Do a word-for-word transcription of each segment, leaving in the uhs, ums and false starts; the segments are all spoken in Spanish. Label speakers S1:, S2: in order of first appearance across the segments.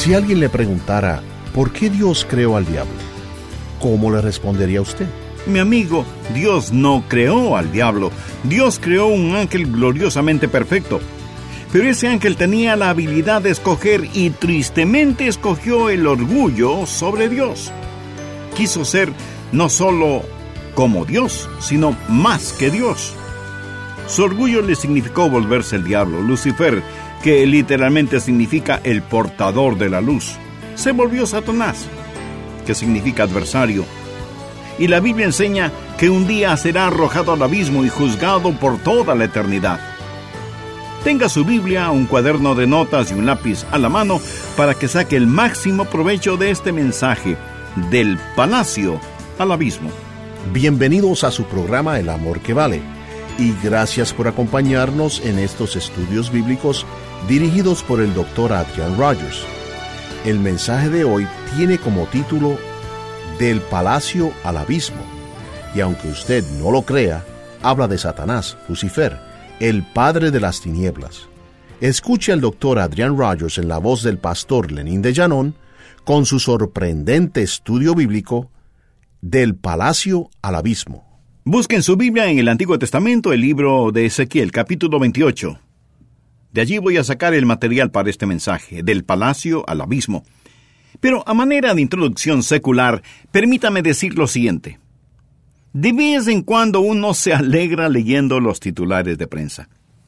S1: Si alguien le preguntara, ¿por qué Dios creó al diablo?, ¿cómo le respondería usted?
S2: Mi amigo, Dios no creó al diablo. Dios creó un ángel gloriosamente perfecto. Pero ese ángel tenía la habilidad de escoger y tristemente escogió el orgullo sobre Dios. Quiso ser no solo como Dios, sino más que Dios. Su orgullo le significó volverse el diablo. Lucifer, que literalmente significa el portador de la luz, se volvió Satanás, que significa adversario. Y la Biblia enseña que un día será arrojado al abismo y juzgado por toda la eternidad. Tenga su Biblia, un cuaderno de notas y un lápiz a la mano para que saque el máximo provecho de este mensaje, del palacio al abismo.
S1: Bienvenidos a su programa El Amor que Vale, y gracias por acompañarnos en estos estudios bíblicos dirigidos por el doctor Adrian Rogers. El mensaje de hoy tiene como título Del palacio al abismo, y aunque usted no lo crea, habla de Satanás, Lucifer, el padre de las tinieblas. Escuche al doctor Adrian Rogers en la voz del pastor Lenín de Llanón con su sorprendente estudio bíblico Del palacio al abismo.
S2: Busque en su Biblia en el Antiguo Testamento el libro de Ezequiel, capítulo veintiocho. De allí voy a sacar el material para este mensaje, del palacio al abismo. Pero a manera de introducción secular, permítame decir lo siguiente. De vez en cuando uno se alegra leyendo los titulares de prensa.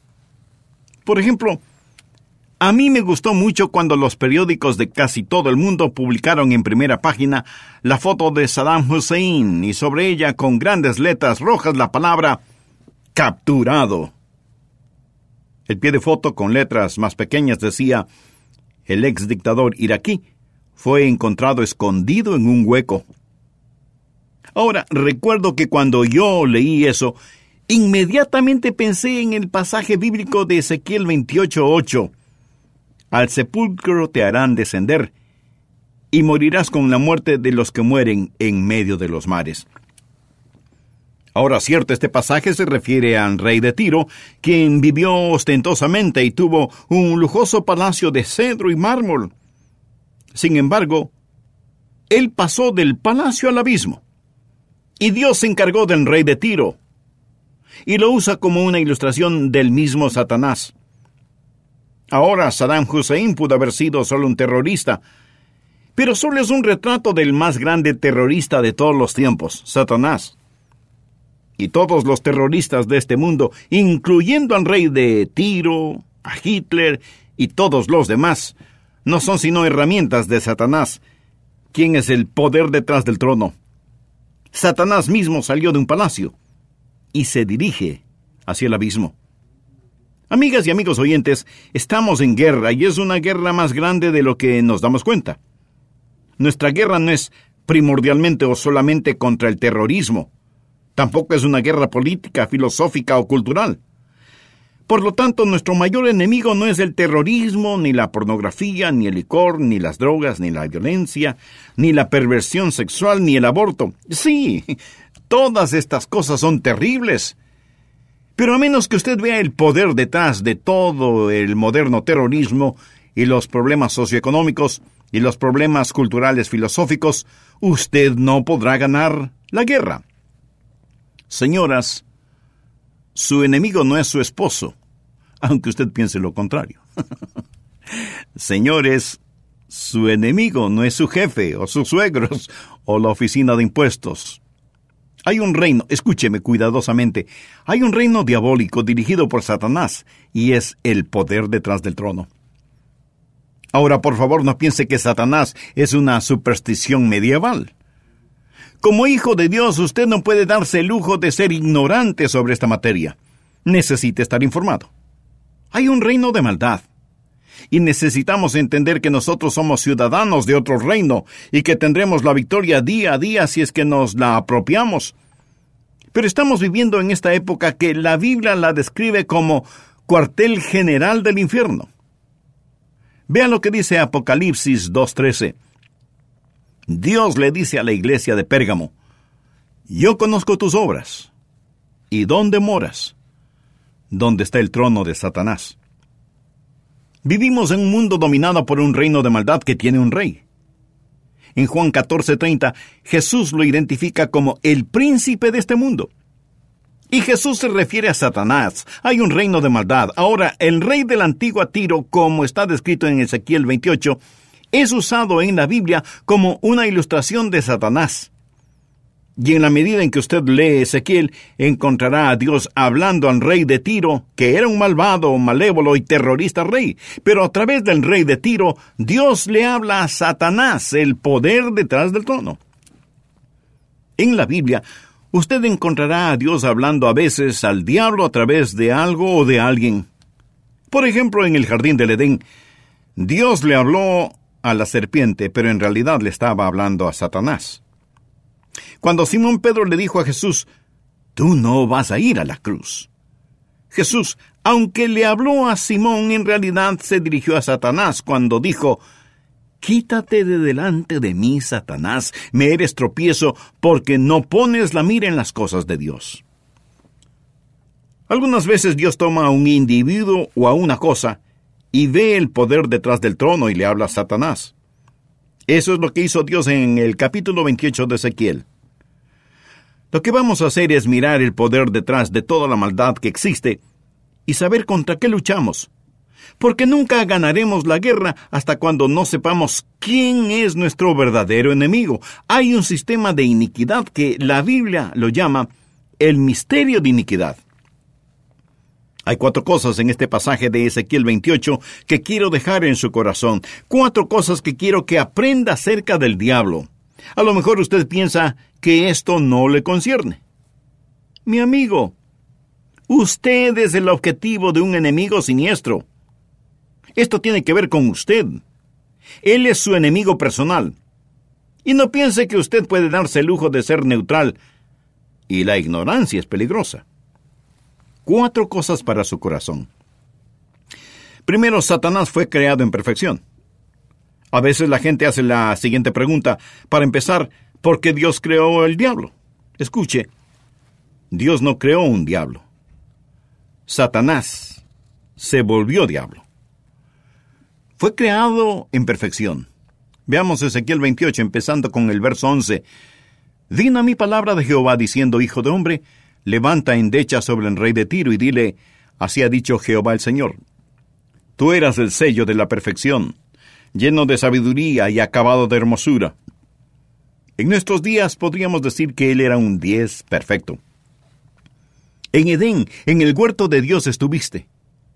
S2: Por ejemplo, a mí me gustó mucho cuando los periódicos de casi todo el mundo publicaron en primera página la foto de Saddam Hussein y sobre ella con grandes letras rojas la palabra capturado. El pie de foto con letras más pequeñas decía: el ex dictador iraquí fue encontrado escondido en un hueco. Ahora, recuerdo que cuando yo leí eso, inmediatamente pensé en el pasaje bíblico de Ezequiel veintiocho ocho. Al sepulcro te harán descender, y morirás con la muerte de los que mueren en medio de los mares. Ahora, cierto, este pasaje se refiere al rey de Tiro, quien vivió ostentosamente y tuvo un lujoso palacio de cedro y mármol. Sin embargo, él pasó del palacio al abismo, y Dios se encargó del rey de Tiro, y lo usa como una ilustración del mismo Satanás. Ahora, Saddam Hussein pudo haber sido solo un terrorista, pero solo es un retrato del más grande terrorista de todos los tiempos, Satanás. Y todos los terroristas de este mundo, incluyendo al rey de Tiro, a Hitler y todos los demás, no son sino herramientas de Satanás, quien es el poder detrás del trono. Satanás mismo salió de un palacio y se dirige hacia el abismo. Amigas y amigos oyentes, estamos en guerra y es una guerra más grande de lo que nos damos cuenta. Nuestra guerra no es primordialmente o solamente contra el terrorismo. Tampoco es una guerra política, filosófica o cultural. Por lo tanto, nuestro mayor enemigo no es el terrorismo, ni la pornografía, ni el licor, ni las drogas, ni la violencia, ni la perversión sexual, ni el aborto. Sí, todas estas cosas son terribles. Pero a menos que usted vea el poder detrás de todo el moderno terrorismo y los problemas socioeconómicos y los problemas culturales filosóficos, usted no podrá ganar la guerra. Señoras, su enemigo no es su esposo, aunque usted piense lo contrario. Señores, su enemigo no es su jefe o sus suegros o la oficina de impuestos. Hay un reino, escúcheme cuidadosamente, hay un reino diabólico dirigido por Satanás, y es el poder detrás del trono. Ahora, por favor, no piense que Satanás es una superstición medieval. Como hijo de Dios, usted no puede darse el lujo de ser ignorante sobre esta materia. Necesita estar informado. Hay un reino de maldad, y necesitamos entender que nosotros somos ciudadanos de otro reino y que tendremos la victoria día a día si es que nos la apropiamos. Pero estamos viviendo en esta época que la Biblia la describe como cuartel general del infierno. Vean lo que dice Apocalipsis dos trece. Dios le dice a la iglesia de Pérgamo: yo conozco tus obras. ¿Y dónde moras? ¿Dónde está el trono de Satanás? Vivimos en un mundo dominado por un reino de maldad que tiene un rey. En Juan catorce treinta, Jesús lo identifica como el príncipe de este mundo. Y Jesús se refiere a Satanás. Hay un reino de maldad. Ahora, el rey de la antigua Tiro, como está descrito en Ezequiel veintiocho, es usado en la Biblia como una ilustración de Satanás. Y en la medida en que usted lee Ezequiel, encontrará a Dios hablando al rey de Tiro, que era un malvado, malévolo y terrorista rey. Pero a través del rey de Tiro, Dios le habla a Satanás, el poder detrás del trono. En la Biblia, usted encontrará a Dios hablando a veces al diablo a través de algo o de alguien. Por ejemplo, en el jardín del Edén, Dios le habló a la serpiente, pero en realidad le estaba hablando a Satanás. Cuando Simón Pedro le dijo a Jesús, «Tú no vas a ir a la cruz», Jesús, aunque le habló a Simón, en realidad se dirigió a Satanás cuando dijo, «Quítate de delante de mí, Satanás, me eres tropiezo porque no pones la mira en las cosas de Dios». Algunas veces Dios toma a un individuo o a una cosa y ve el poder detrás del trono y le habla a Satanás. Eso es lo que hizo Dios en el capítulo veintiocho de Ezequiel. Lo que vamos a hacer es mirar el poder detrás de toda la maldad que existe y saber contra qué luchamos. Porque nunca ganaremos la guerra hasta cuando no sepamos quién es nuestro verdadero enemigo. Hay un sistema de iniquidad que la Biblia lo llama el misterio de iniquidad. Hay cuatro cosas en este pasaje de Ezequiel veintiocho que quiero dejar en su corazón. Cuatro cosas que quiero que aprenda acerca del diablo. A lo mejor usted piensa que esto no le concierne. Mi amigo, usted es el objetivo de un enemigo siniestro. Esto tiene que ver con usted. Él es su enemigo personal. Y no piense que usted puede darse el lujo de ser neutral. Y la ignorancia es peligrosa. Cuatro cosas para su corazón. Primero, Satanás fue creado en perfección. A veces la gente hace la siguiente pregunta. Para empezar, ¿por qué Dios creó el diablo? Escuche, Dios no creó un diablo. Satanás se volvió diablo. Fue creado en perfección. Veamos Ezequiel veintiocho, empezando con el verso once. Vino a mí palabra de Jehová, diciendo, Hijo de hombre, levanta endecha sobre el rey de Tiro y dile, así ha dicho Jehová el Señor. Tú eras el sello de la perfección, lleno de sabiduría y acabado de hermosura. En nuestros días podríamos decir que él era un diez perfecto. En Edén, en el huerto de Dios estuviste.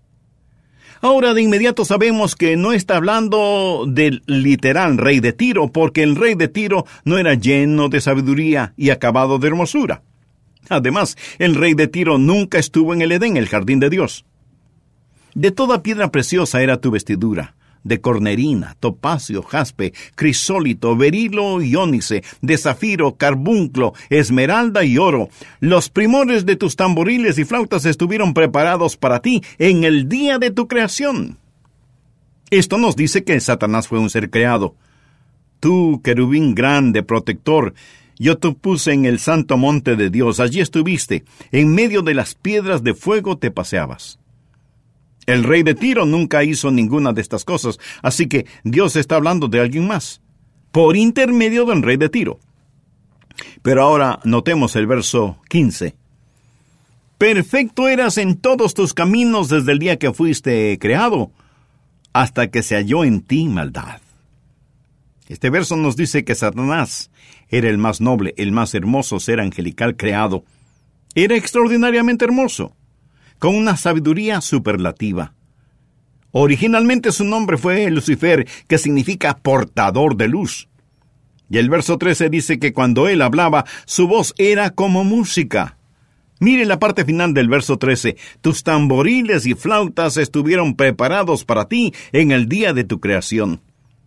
S2: Ahora de inmediato sabemos que no está hablando del literal rey de Tiro, porque el rey de Tiro no era lleno de sabiduría y acabado de hermosura. Además, el rey de Tiro nunca estuvo en el Edén, el jardín de Dios. De toda piedra preciosa era tu vestidura, de cornerina, topacio, jaspe, crisólito, berilo y ónice, de zafiro, carbunclo, esmeralda y oro. Los primores de tus tamboriles y flautas estuvieron preparados para ti en el día de tu creación. Esto nos dice que Satanás fue un ser creado. Tú, querubín grande, protector, yo te puse en el santo monte de Dios, allí estuviste, en medio de las piedras de fuego te paseabas. El rey de Tiro nunca hizo ninguna de estas cosas, así que Dios está hablando de alguien más, por intermedio del rey de Tiro. Pero ahora notemos el verso quince. Perfecto eras en todos tus caminos desde el día que fuiste creado, hasta que se halló en ti maldad. Este verso nos dice que Satanás era el más noble, el más hermoso ser angelical creado. Era extraordinariamente hermoso, con una sabiduría superlativa. Originalmente su nombre fue Lucifer, que significa portador de luz. Y el verso trece dice que cuando él hablaba, su voz era como música. Mire la parte final del verso trece. Tus tamboriles y flautas estuvieron preparados para ti en el día de tu creación.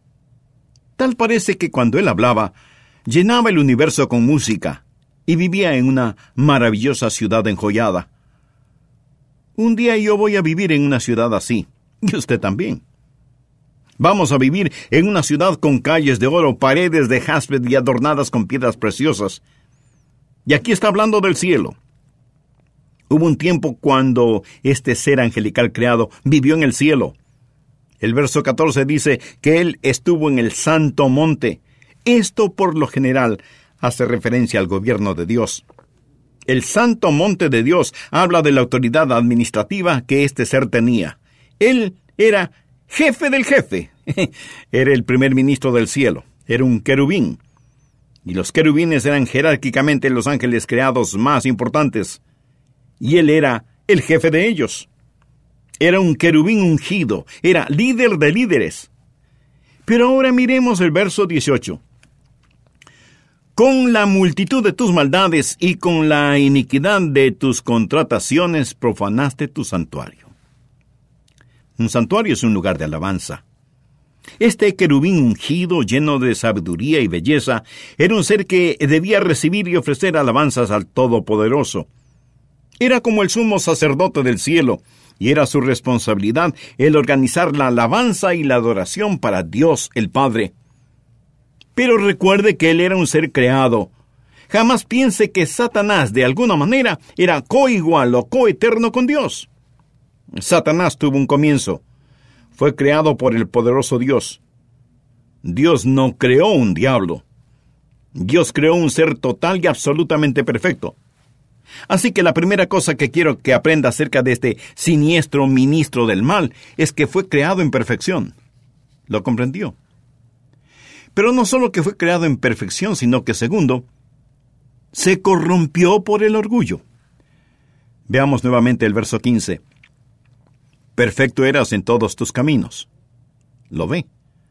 S2: Tal parece que cuando él hablaba, llenaba el universo con música y vivía en una maravillosa ciudad enjollada. Un día yo voy a vivir en una ciudad así, y usted también. Vamos a vivir en una ciudad con calles de oro, paredes de jaspe y adornadas con piedras preciosas. Y aquí está hablando del cielo. Hubo un tiempo cuando este ser angelical creado vivió en el cielo. El verso catorce dice que él estuvo en el santo monte. Esto, por lo general, hace referencia al gobierno de Dios. El santo monte de Dios habla de la autoridad administrativa que este ser tenía. Él era jefe del jefe. Era el primer ministro del cielo. Era un querubín. Y los querubines eran jerárquicamente los ángeles creados más importantes. Y él era el jefe de ellos. Era un querubín ungido. Era líder de líderes. Pero ahora miremos el verso dieciocho. Con la multitud de tus maldades y con la iniquidad de tus contrataciones profanaste tu santuario. Un santuario es un lugar de alabanza. Este querubín ungido, lleno de sabiduría y belleza, era un ser que debía recibir y ofrecer alabanzas al Todopoderoso. Era como el sumo sacerdote del cielo, y era su responsabilidad el organizar la alabanza y la adoración para Dios el Padre. Pero recuerde que él era un ser creado. Jamás piense que Satanás, de alguna manera, era coigual o coeterno con Dios. Satanás tuvo un comienzo. Fue creado por el poderoso Dios. Dios no creó un diablo. Dios creó un ser total y absolutamente perfecto. Así que la primera cosa que quiero que aprenda acerca de este siniestro ministro del mal es que fue creado en perfección. ¿Lo comprendió? Pero no solo que fue creado en perfección, sino que, segundo, se corrompió por el orgullo. Veamos nuevamente el verso quince. Perfecto eras en todos tus caminos. ¿Lo ve?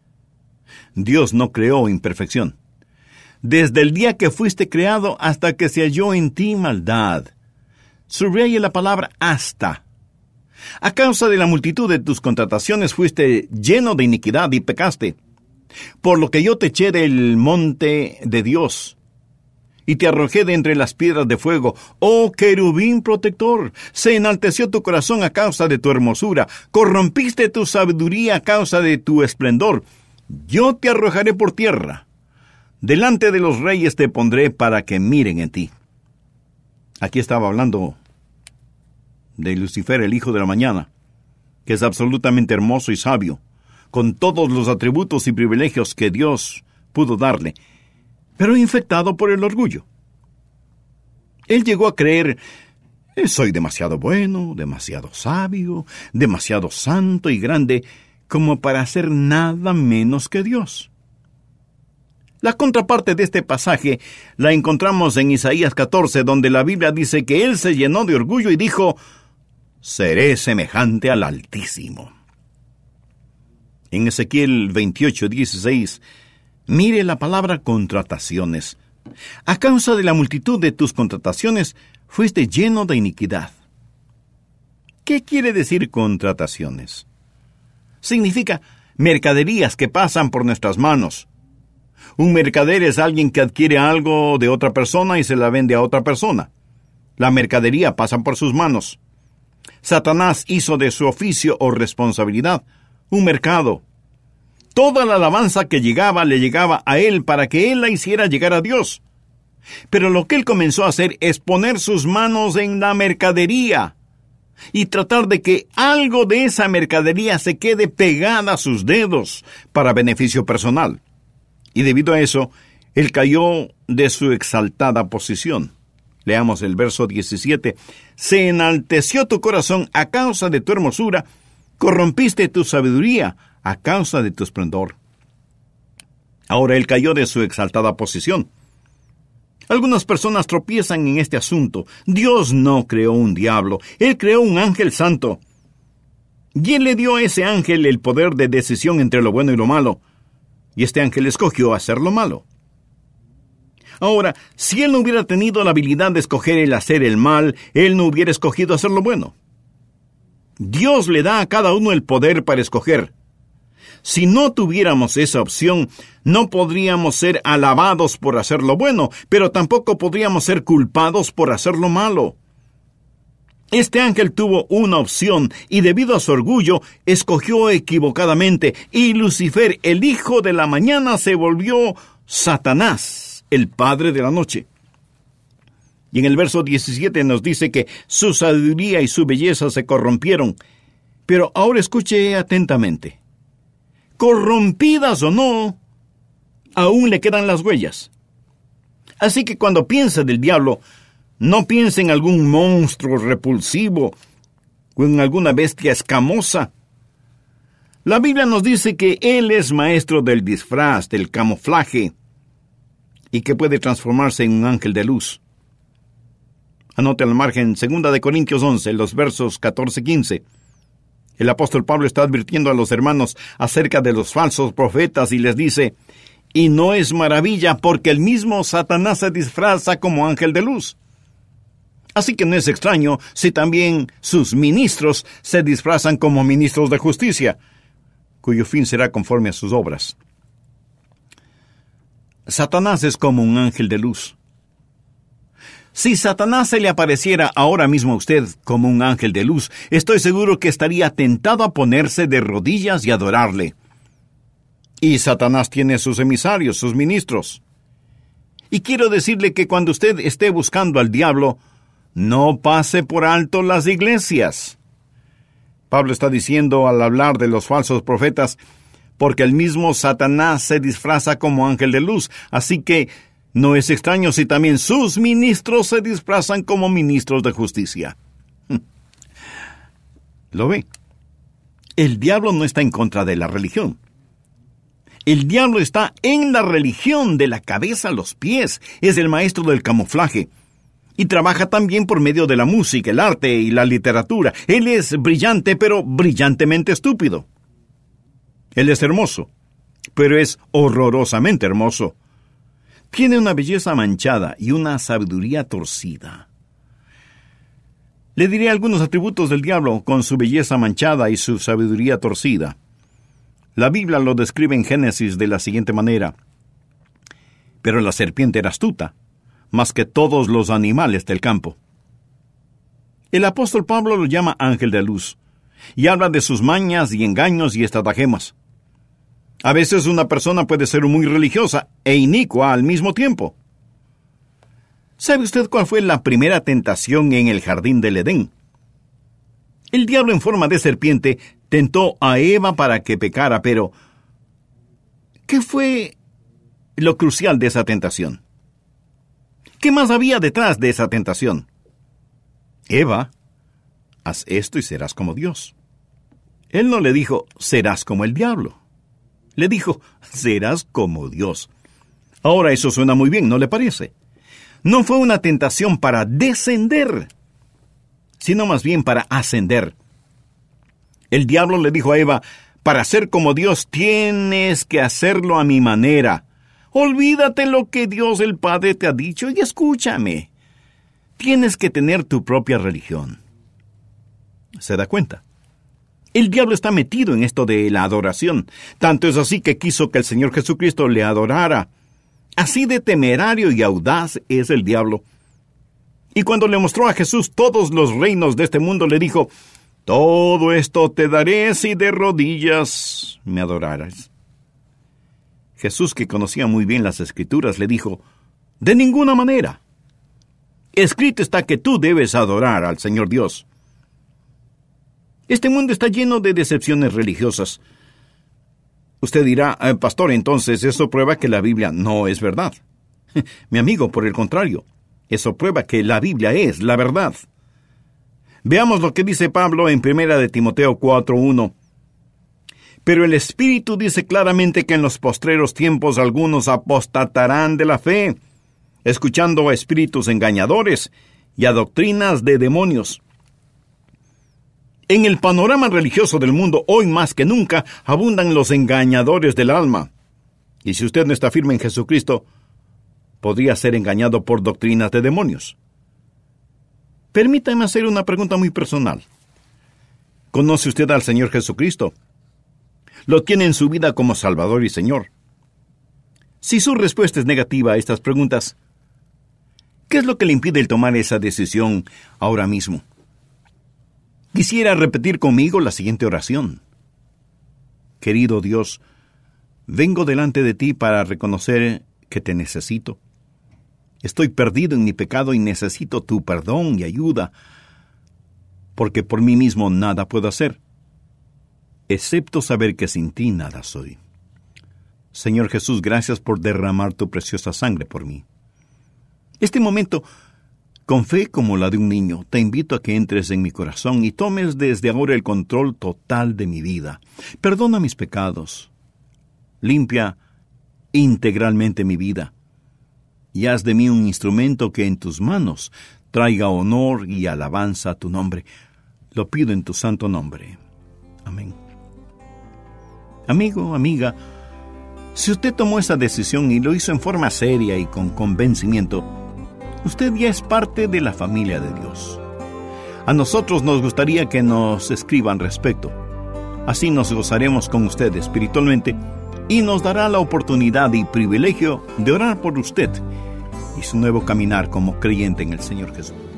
S2: Dios no creó imperfección. Desde el día que fuiste creado hasta que se halló en ti maldad. Subraye la palabra hasta. A causa de la multitud de tus contrataciones fuiste lleno de iniquidad y pecaste. Por lo que yo te eché del monte de Dios, y te arrojé de entre las piedras de fuego. Oh querubín protector, se enalteció tu corazón a causa de tu hermosura, corrompiste tu sabiduría a causa de tu esplendor. Yo te arrojaré por tierra, delante de los reyes te pondré para que miren en ti. Aquí estaba hablando de Lucifer, el hijo de la mañana, que es absolutamente hermoso y sabio, con todos los atributos y privilegios que Dios pudo darle, pero infectado por el orgullo. Él llegó a creer, soy demasiado bueno, demasiado sabio, demasiado santo y grande, como para hacer nada menos que Dios. La contraparte de este pasaje la encontramos en Isaías catorce, donde la Biblia dice que él se llenó de orgullo y dijo, seré semejante al Altísimo. En Ezequiel veintiocho, dieciséis, mire la palabra contrataciones. A causa de la multitud de tus contrataciones, fuiste lleno de iniquidad. ¿Qué quiere decir contrataciones? Significa mercaderías que pasan por nuestras manos. Un mercader es alguien que adquiere algo de otra persona y se la vende a otra persona. La mercadería pasa por sus manos. Satanás hizo de su oficio o responsabilidad un mercado. Toda la alabanza que llegaba le llegaba a él para que él la hiciera llegar a Dios. Pero lo que él comenzó a hacer es poner sus manos en la mercadería y tratar de que algo de esa mercadería se quede pegada a sus dedos para beneficio personal. Y debido a eso, él cayó de su exaltada posición. Leamos el verso diecisiete. Se enalteció tu corazón a causa de tu hermosura, corrompiste tu sabiduría a causa de tu esplendor. Ahora él cayó de su exaltada posición. Algunas personas tropiezan en este asunto. Dios no creó un diablo, él creó un ángel santo. Y él le dio a ese ángel el poder de decisión entre lo bueno y lo malo. Y este ángel escogió hacer lo malo. Ahora, si él no hubiera tenido la habilidad de escoger el hacer el mal, él no hubiera escogido hacer lo bueno. Dios le da a cada uno el poder para escoger. Si no tuviéramos esa opción, no podríamos ser alabados por hacer lo bueno, pero tampoco podríamos ser culpados por hacer lo malo. Este ángel tuvo una opción y debido a su orgullo, escogió equivocadamente, y Lucifer, el hijo de la mañana, se volvió Satanás, el padre de la noche. Y en el verso diecisiete nos dice que su sabiduría y su belleza se corrompieron. Pero ahora escuche atentamente. corrompidas o no, aún le quedan las huellas. Así que cuando piense del diablo, no piense en algún monstruo repulsivo o en alguna bestia escamosa. La Biblia nos dice que Él es maestro del disfraz, del camuflaje, y que puede transformarse en un ángel de luz. Anote al margen, segunda de Corintios once, los versos catorce y quince. El apóstol Pablo está advirtiendo a los hermanos acerca de los falsos profetas y les dice, y no es maravilla porque el mismo Satanás se disfraza como ángel de luz. Así que no es extraño si también sus ministros se disfrazan como ministros de justicia, cuyo fin será conforme a sus obras. Satanás es como un ángel de luz. Si Satanás se le apareciera ahora mismo a usted como un ángel de luz, estoy seguro que estaría tentado a ponerse de rodillas y adorarle. Y Satanás tiene sus emisarios, sus ministros. Y quiero decirle que cuando usted esté buscando al diablo, no pase por alto las iglesias. Pablo está diciendo al hablar de los falsos profetas, porque el mismo Satanás se disfraza como ángel de luz, así que no es extraño si también sus ministros se disfrazan como ministros de justicia. ¿Lo ve? El diablo no está en contra de la religión. El diablo está en la religión, de la cabeza a los pies. Es el maestro del camuflaje. Y trabaja también por medio de la música, el arte y la literatura. Él es brillante, pero brillantemente estúpido. Él es hermoso, pero es horrorosamente hermoso. Tiene una belleza manchada y una sabiduría torcida. Le diré algunos atributos del diablo con su belleza manchada y su sabiduría torcida. La Biblia lo describe en Génesis de la siguiente manera. Pero la serpiente era astuta, más que todos los animales del campo. El apóstol Pablo lo llama ángel de luz, y habla de sus mañas y engaños y estratagemas. A veces una persona puede ser muy religiosa e inicua al mismo tiempo. ¿Sabe usted cuál fue la primera tentación en el jardín del Edén? El diablo en forma de serpiente tentó a Eva para que pecara, pero ¿qué fue lo crucial de esa tentación? ¿Qué más había detrás de esa tentación? Eva, haz esto y serás como Dios. Él no le dijo, serás como el diablo. Le dijo, serás como Dios. Ahora eso suena muy bien, ¿no le parece? No fue una tentación para descender, sino más bien para ascender. El diablo le dijo a Eva, para ser como Dios tienes que hacerlo a mi manera. Olvídate lo que Dios el Padre te ha dicho y escúchame. Tienes que tener tu propia religión. ¿Se da cuenta? El diablo está metido en esto de la adoración. Tanto es así que quiso que el Señor Jesucristo le adorara. Así de temerario y audaz es el diablo. Y cuando le mostró a Jesús todos los reinos de este mundo, le dijo, todo esto te daré si de rodillas me adoraras. Jesús, que conocía muy bien las Escrituras, le dijo, de ninguna manera. Escrito está que tú debes adorar al Señor Dios. Este mundo está lleno de decepciones religiosas. Usted dirá, eh, pastor, entonces eso prueba que la Biblia no es verdad. Mi amigo, por el contrario, eso prueba que la Biblia es la verdad. Veamos lo que dice Pablo en primera de Timoteo cuatro uno. Pero el Espíritu dice claramente que en los postreros tiempos algunos apostatarán de la fe, escuchando a espíritus engañadores y a doctrinas de demonios. En el panorama religioso del mundo, hoy más que nunca, abundan los engañadores del alma. Y si usted no está firme en Jesucristo, podría ser engañado por doctrinas de demonios. Permítame hacer una pregunta muy personal. ¿Conoce usted al Señor Jesucristo? ¿Lo tiene en su vida como Salvador y Señor? Si su respuesta es negativa a estas preguntas, ¿qué es lo que le impide el tomar esa decisión ahora mismo? Quisiera repetir conmigo la siguiente oración. Querido Dios, vengo delante de ti para reconocer que te necesito. Estoy perdido en mi pecado y necesito tu perdón y ayuda, porque por mí mismo nada puedo hacer. excepto saber que sin ti nada soy. Señor Jesús, gracias por derramar tu preciosa sangre por mí. Este momento, con fe como la de un niño, te invito a que entres en mi corazón y tomes desde ahora el control total de mi vida. Perdona mis pecados. Limpia integralmente mi vida. Y haz de mí un instrumento que en tus manos traiga honor y alabanza a tu nombre. Lo pido en tu santo nombre. Amén. Amigo, amiga, si usted tomó esa decisión y lo hizo en forma seria y con convencimiento, usted ya es parte de la familia de Dios. A nosotros nos gustaría que nos escriban respecto. Así nos gozaremos con usted espiritualmente y nos dará la oportunidad y privilegio de orar por usted y su nuevo caminar como creyente en el Señor Jesús.